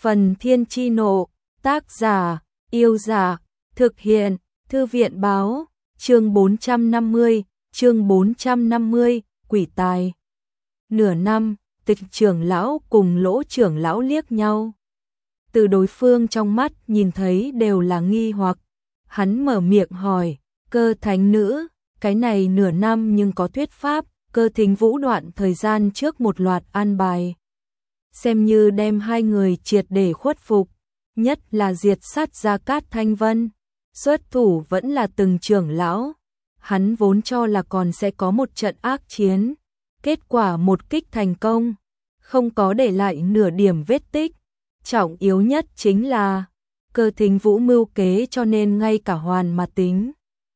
Phần Thiên Chi Nộ, tác giả, Yêu Giả, thực hiện, Thư viện Báo, chương 450, Quỷ Tài. Nửa năm, Tịch trưởng lão cùng Lỗ trưởng lão liếc nhau. Từ đối phương trong mắt nhìn thấy đều là nghi hoặc. Hắn mở miệng hỏi, Cơ thánh nữ, cái này nửa năm nhưng có thuyết pháp, Cơ Thính Vũ đoạn thời gian trước một loạt an bài. Xem như đem hai người triệt để khuất phục, nhất là diệt sát Gia Cát Thanh Vân. Xuất thủ vẫn là từng trưởng lão, hắn vốn cho là còn sẽ có một trận ác chiến. Kết quả một kích thành công, không có để lại nửa điểm vết tích. Trọng yếu nhất chính là Cơ Thính Vũ mưu kế, cho nên ngay cả hoàn mà tính.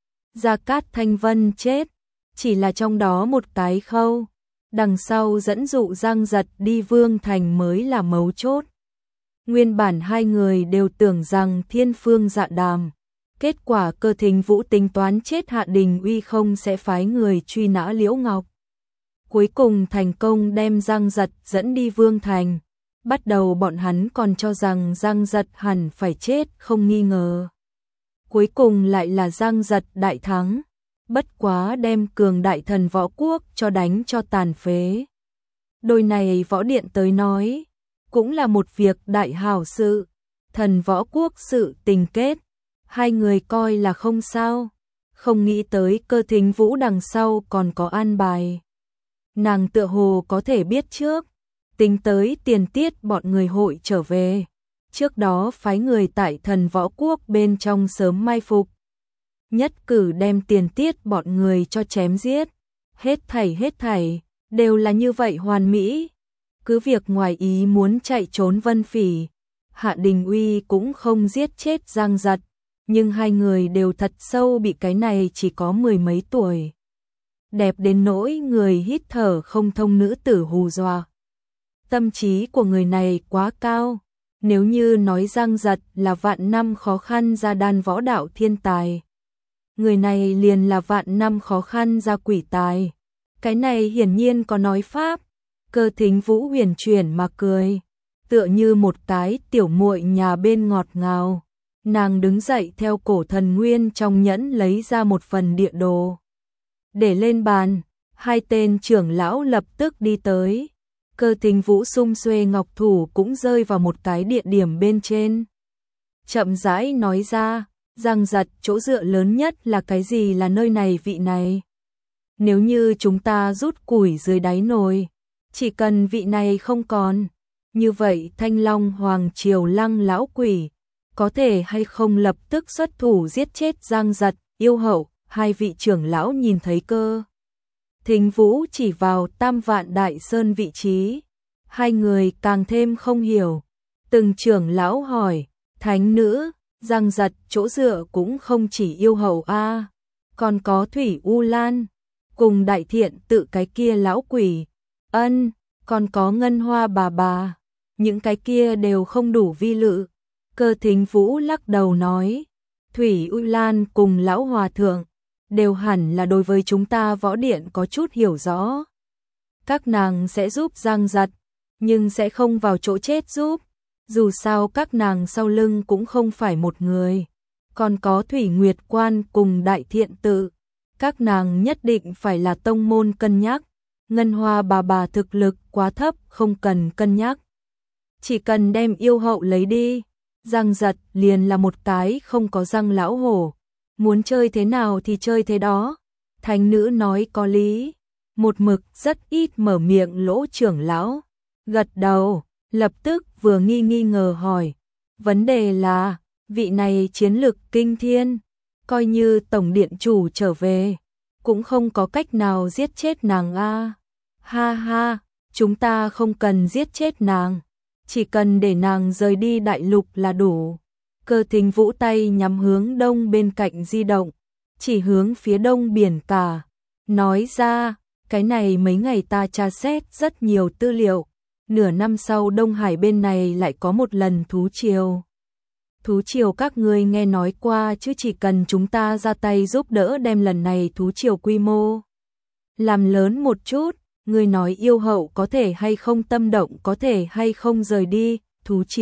Gia Cát Thanh Vân chết, chỉ là trong đó một cái khâu. Đằng sau dẫn dụ Giang Giật đi Vương Thành mới là mấu chốt. Nguyên bản hai người đều tưởng rằng thiên phương dạ đàm. Kết quả Cơ Thính Vũ tính toán chết Hạ Đình Uy không sẽ phái người truy nã Liễu Ngọc. Cuối cùng thành công đem Giang Giật dẫn đi Vương Thành. Bắt đầu bọn hắn còn cho rằng Giang Giật hẳn phải chết không nghi ngờ. Cuối cùng lại là Giang Giật đại thắng. Bất quá đem cường đại thần võ quốc cho đánh cho tàn phế. Đôi này võ điện tới nói, cũng là một việc đại hảo sự. Thần võ quốc sự tình kết, hai người coi là không sao. Không nghĩ tới Cơ Thính Vũ đằng sau còn có an bài. Nàng tựa hồ có thể biết trước, tính tới tiền tiết bọn người hội trở về. Trước đó phái người tại thần võ quốc bên trong sớm mai phục. Nhất cử đem tiền tiết bọn người cho chém giết. Hết thảy, đều là như vậy hoàn mỹ. Cứ việc ngoài ý muốn chạy trốn Vân Phỉ, Hạ Đình Uy cũng không giết chết Giang Giật. Nhưng hai người đều thật sâu bị cái này chỉ có mười mấy tuổi. Đẹp đến nỗi người hít thở không thông nữ tử hù dọa. Tâm trí của người này quá cao. Nếu như nói Giang Giật là vạn năm khó khăn ra đan võ đạo thiên tài, người này liền là vạn năm khó khăn ra quỷ tài. Cái này hiển nhiên có nói pháp. Cơ Thính Vũ huyền chuyển mà cười, tựa như một cái tiểu muội nhà bên ngọt ngào. Nàng đứng dậy theo cổ thần nguyên trong nhẫn lấy ra một phần địa đồ. Để lên bàn, hai tên trưởng lão lập tức đi tới. Cơ Thính Vũ sum xuê ngọc thủ cũng rơi vào một cái địa điểm bên trên. Chậm rãi nói ra, Giang Giật chỗ dựa lớn nhất là cái gì, là nơi này vị này. Nếu như chúng ta rút củi dưới đáy nồi, chỉ cần vị này không còn, như vậy Thanh Long Hoàng Triều Lăng lão quỷ có thể hay không lập tức xuất thủ giết chết Giang Giật, Yêu Hậu. Hai vị trưởng lão nhìn thấy Cơ Thính Vũ chỉ vào Tam Vạn Đại Sơn vị trí, hai người càng thêm không hiểu. Từng trưởng lão hỏi, thánh nữ, Giang Giật chỗ dựa cũng không chỉ Yêu Hậu a, còn có Thủy U Lan, cùng Đại Thiện tự cái kia lão quỷ, ân, còn có Ngân Hoa bà, những cái kia đều không đủ vi lự. Cơ Thính Vũ lắc đầu nói, Thủy U Lan cùng lão hòa thượng đều hẳn là đối với chúng ta võ điện có chút hiểu rõ. Các nàng sẽ giúp Giang Giật, nhưng sẽ không vào chỗ chết giúp. Dù sao các nàng sau lưng cũng không phải một người. Còn có Thủy Nguyệt Quan cùng Đại Thiện tự. Các nàng nhất định phải là tông môn cân nhắc. Ngân Hoa bà thực lực quá thấp, không cần cân nhắc. Chỉ cần đem Yêu Hậu lấy đi, Giang Giật liền là một cái không có răng lão hổ. Muốn chơi thế nào thì chơi thế đó. Thánh nữ nói có lý. Một mực rất ít mở miệng Lỗ trưởng lão gật đầu, lập tức vừa nghi ngờ hỏi. Vấn đề là, vị này chiến lực kinh thiên, coi như tổng điện chủ trở về, cũng không có cách nào giết chết nàng a. Ha ha, chúng ta không cần giết chết nàng, chỉ cần để nàng rời đi đại lục là đủ. Cơ Thính Vũ tay nhắm hướng đông bên cạnh di động, chỉ hướng phía đông biển cả, nói ra, cái này mấy ngày ta tra xét rất nhiều tư liệu, nửa năm sau Đông Hải bên này lại có một lần thú triều. Thú triều các ngươi nghe nói qua chứ, chỉ cần chúng ta ra tay giúp đỡ đem lần này thú triều quy mô làm lớn một chút, ngươi nói Yêu Hậu có thể hay không tâm động, có thể hay không rời đi, thú triều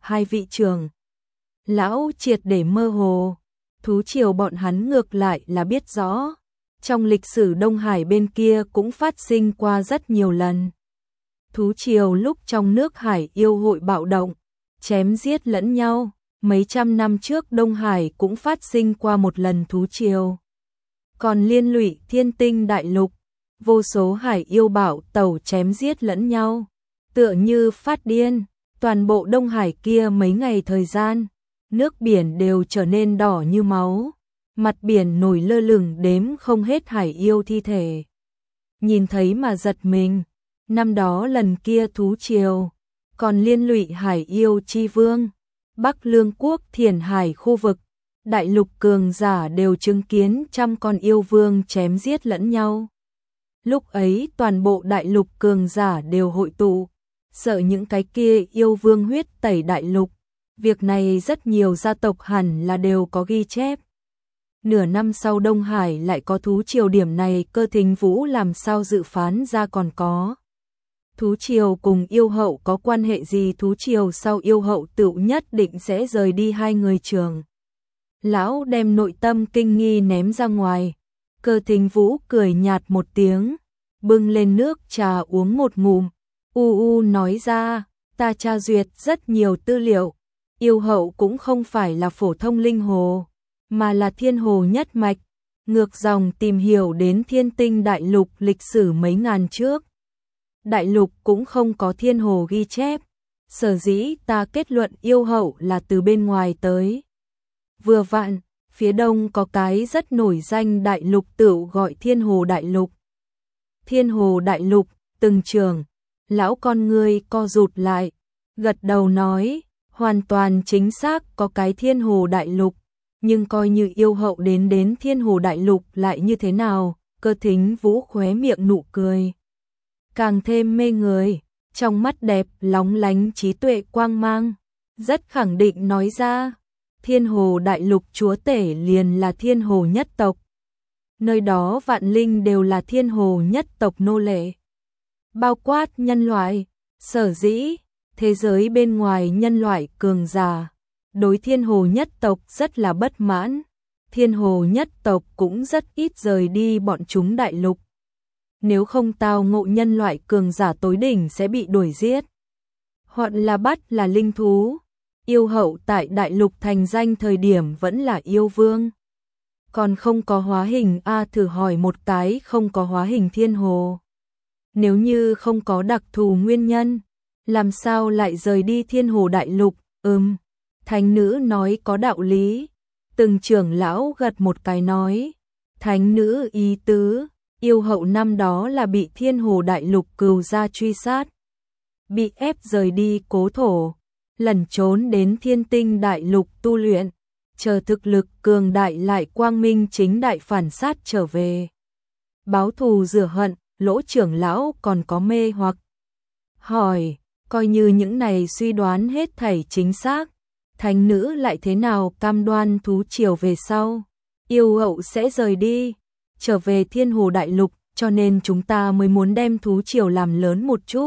hai vị trưởng lão triệt để mơ hồ. Thú triều bọn hắn ngược lại là biết rõ. Trong lịch sử Đông Hải bên kia cũng phát sinh qua rất nhiều lần. Thú triều lúc trong nước Hải yêu hội bạo động, chém giết lẫn nhau. Mấy trăm năm trước Đông Hải cũng phát sinh qua một lần thú triều. Còn liên lụy Thiên Tinh đại lục, vô số hải yêu bạo tẩu chém giết lẫn nhau, tựa như phát điên. Toàn bộ Đông Hải kia mấy ngày thời gian, nước biển đều trở nên đỏ như máu, mặt biển nổi lơ lửng đếm không hết hải yêu thi thể. Nhìn thấy mà giật mình, năm đó lần kia thú triều, còn liên lụy hải yêu chi vương, Bắc Lương quốc Thiền Hải khu vực, đại lục cường giả đều chứng kiến trăm con yêu vương chém giết lẫn nhau. Lúc ấy toàn bộ đại lục cường giả đều hội tụ, sợ những cái kia yêu vương huyết tẩy đại lục. Việc này rất nhiều gia tộc hẳn là đều có ghi chép. Nửa năm sau Đông Hải lại có thú triều, điểm này Cơ Thính Vũ làm sao dự phán ra còn có. Thú triều cùng yêu hậu có quan hệ gì? Thú triều sau yêu hậu tựu nhất định sẽ rời đi hai người trường. Lão đem nội tâm kinh nghi ném ra ngoài. Cơ Thính Vũ cười nhạt một tiếng, bưng lên nước trà uống một ngụm, nói ra, ta tra duyệt rất nhiều tư liệu, yêu hậu cũng không phải là phổ thông linh hồ, mà là thiên hồ nhất mạch, ngược dòng tìm hiểu đến Thiên Tinh đại lục lịch sử mấy ngàn trước. Đại lục cũng không có thiên hồ ghi chép, sở dĩ ta kết luận yêu hậu là từ bên ngoài tới. Vừa vặn, phía đông có cái rất nổi danh đại lục tựu gọi Thiên Hồ đại lục. Thiên Hồ đại lục, từng trường, lão con ngươi co rụt lại, gật đầu nói, hoàn toàn chính xác có cái Thiên Hồ đại lục, nhưng coi như yêu hậu đến Thiên Hồ đại lục lại như thế nào? Cơ Thính Vũ khóe miệng nụ cười càng thêm mê người, trong mắt đẹp lóng lánh trí tuệ quang mang, rất khẳng định nói ra, Thiên Hồ đại lục chúa tể liền là Thiên Hồ nhất tộc. Nơi đó vạn linh đều là Thiên Hồ nhất tộc nô lệ, bao quát nhân loại. Sở dĩ thế giới bên ngoài nhân loại cường giả đối Thiên Hồ nhất tộc rất là bất mãn, Thiên Hồ nhất tộc cũng rất ít rời đi bọn chúng đại lục. Nếu không tao ngộ nhân loại cường giả tối đỉnh sẽ bị đuổi giết, hoặc là bắt là linh thú. Yêu hậu tại đại lục thành danh thời điểm vẫn là yêu vương, còn không có hóa hình. Thử hỏi một cái không có hóa hình Thiên Hồ, nếu như không có đặc thù nguyên nhân, làm sao lại rời đi Thiên Hồ đại lục? Thánh nữ nói có đạo lý. Từng trưởng lão gật một cái nói, thánh nữ ý tứ, yêu hậu năm đó là bị Thiên Hồ đại lục cừu gia truy sát, bị ép rời đi cố thổ, lẩn trốn đến Thiên Tinh đại lục tu luyện, chờ thực lực cường đại lại quang minh chính đại phản sát trở về, báo thù rửa hận. Lỗ trưởng lão còn có mê hoặc hỏi, coi như những này suy đoán hết thảy chính xác, thánh nữ lại thế nào cam đoan thú triều về sau yêu hậu sẽ rời đi trở về Thiên Hồ đại lục? Cho nên chúng ta mới muốn đem thú triều làm lớn một chút.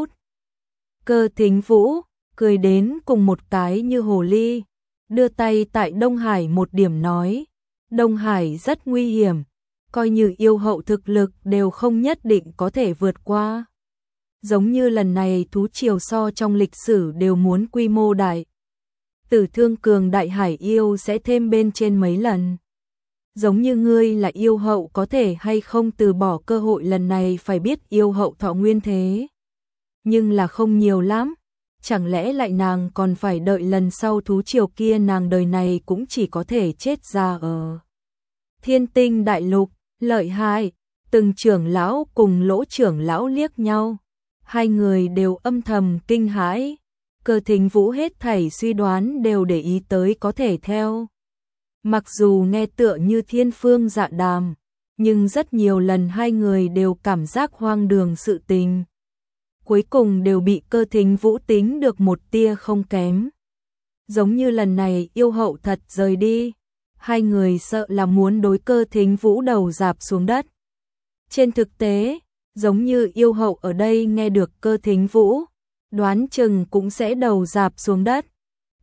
Cơ Thính Vũ cười đến cùng một cái như hồ ly, đưa tay tại Đông Hải một điểm nói, Đông Hải rất nguy hiểm, coi như yêu hậu thực lực đều không nhất định có thể vượt qua. Giống như lần này thú triều so trong lịch sử đều muốn quy mô đại, tử thương cường đại hải yêu sẽ thêm bên trên mấy lần. Giống như ngươi là yêu hậu có thể hay không từ bỏ cơ hội lần này? Phải biết yêu hậu thọ nguyên thế nhưng là không nhiều lắm, chẳng lẽ lại nàng còn phải đợi lần sau thú triều kia? Nàng đời này cũng chỉ có thể chết ra ở Thiên Tinh đại lục. Lợi hại. Từng trưởng lão cùng Lỗ trưởng lão liếc nhau, hai người đều âm thầm kinh hãi. Cơ Thính Vũ hết thảy suy đoán đều để ý tới có thể theo. Mặc dù nghe tựa như thiên phương dạ đàm, nhưng rất nhiều lần hai người đều cảm giác hoang đường sự tình, cuối cùng đều bị Cơ Thính Vũ tính được một tia không kém. Giống như lần này yêu hậu thật rời đi, hai người sợ là muốn đối Cơ Thính Vũ đầu rạp xuống đất. Trên thực tế, giống như yêu hậu ở đây nghe được Cơ Thính Vũ, đoán chừng cũng sẽ đầu rạp xuống đất.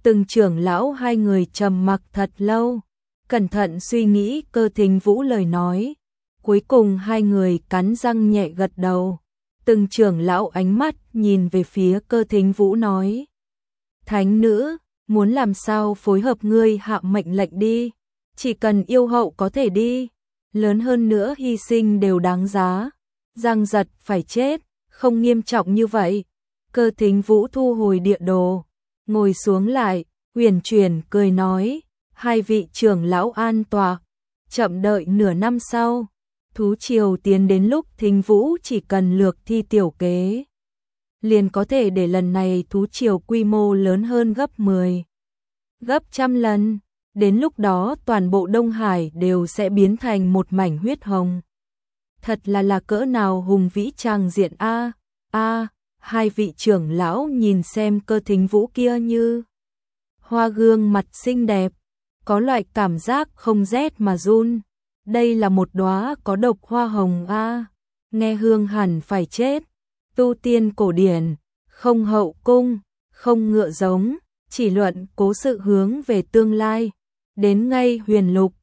Từng trưởng lão hai người trầm mặc thật lâu, cẩn thận suy nghĩ Cơ Thính Vũ lời nói. Cuối cùng hai người cắn răng nhẹ gật đầu. Từng trưởng lão ánh mắt nhìn về phía Cơ Thính Vũ nói. Thánh nữ, muốn làm sao phối hợp ngươi hạ mệnh lệnh đi. Chỉ cần yêu hậu có thể đi. Lớn hơn nữa hy sinh đều đáng giá. Giang giật phải chết, không nghiêm trọng như vậy. Cơ Thính Vũ thu hồi địa đồ, ngồi xuống lại, uyển chuyển cười nói. Hai vị trưởng lão an tọa, chậm đợi nửa năm sau. Thú triều tiến đến lúc Thính Vũ chỉ cần lược thi tiểu kế, liền có thể để lần này thú triều quy mô lớn hơn gấp 10, gấp trăm lần. Đến lúc đó toàn bộ Đông Hải đều sẽ biến thành một mảnh huyết hồng. Thật là cỡ nào hùng vĩ tràng diện a. Hai vị trưởng lão nhìn xem Cơ Thính Vũ kia như hoa gương mặt xinh đẹp, có loại cảm giác không rét mà run. Đây là một đóa có độc hoa hồng a, nghe hương hẳn phải chết. Tu tiên cổ điển, không hậu cung, không ngựa giống, chỉ luận cố sự hướng về tương lai. Đến ngay huyền lục,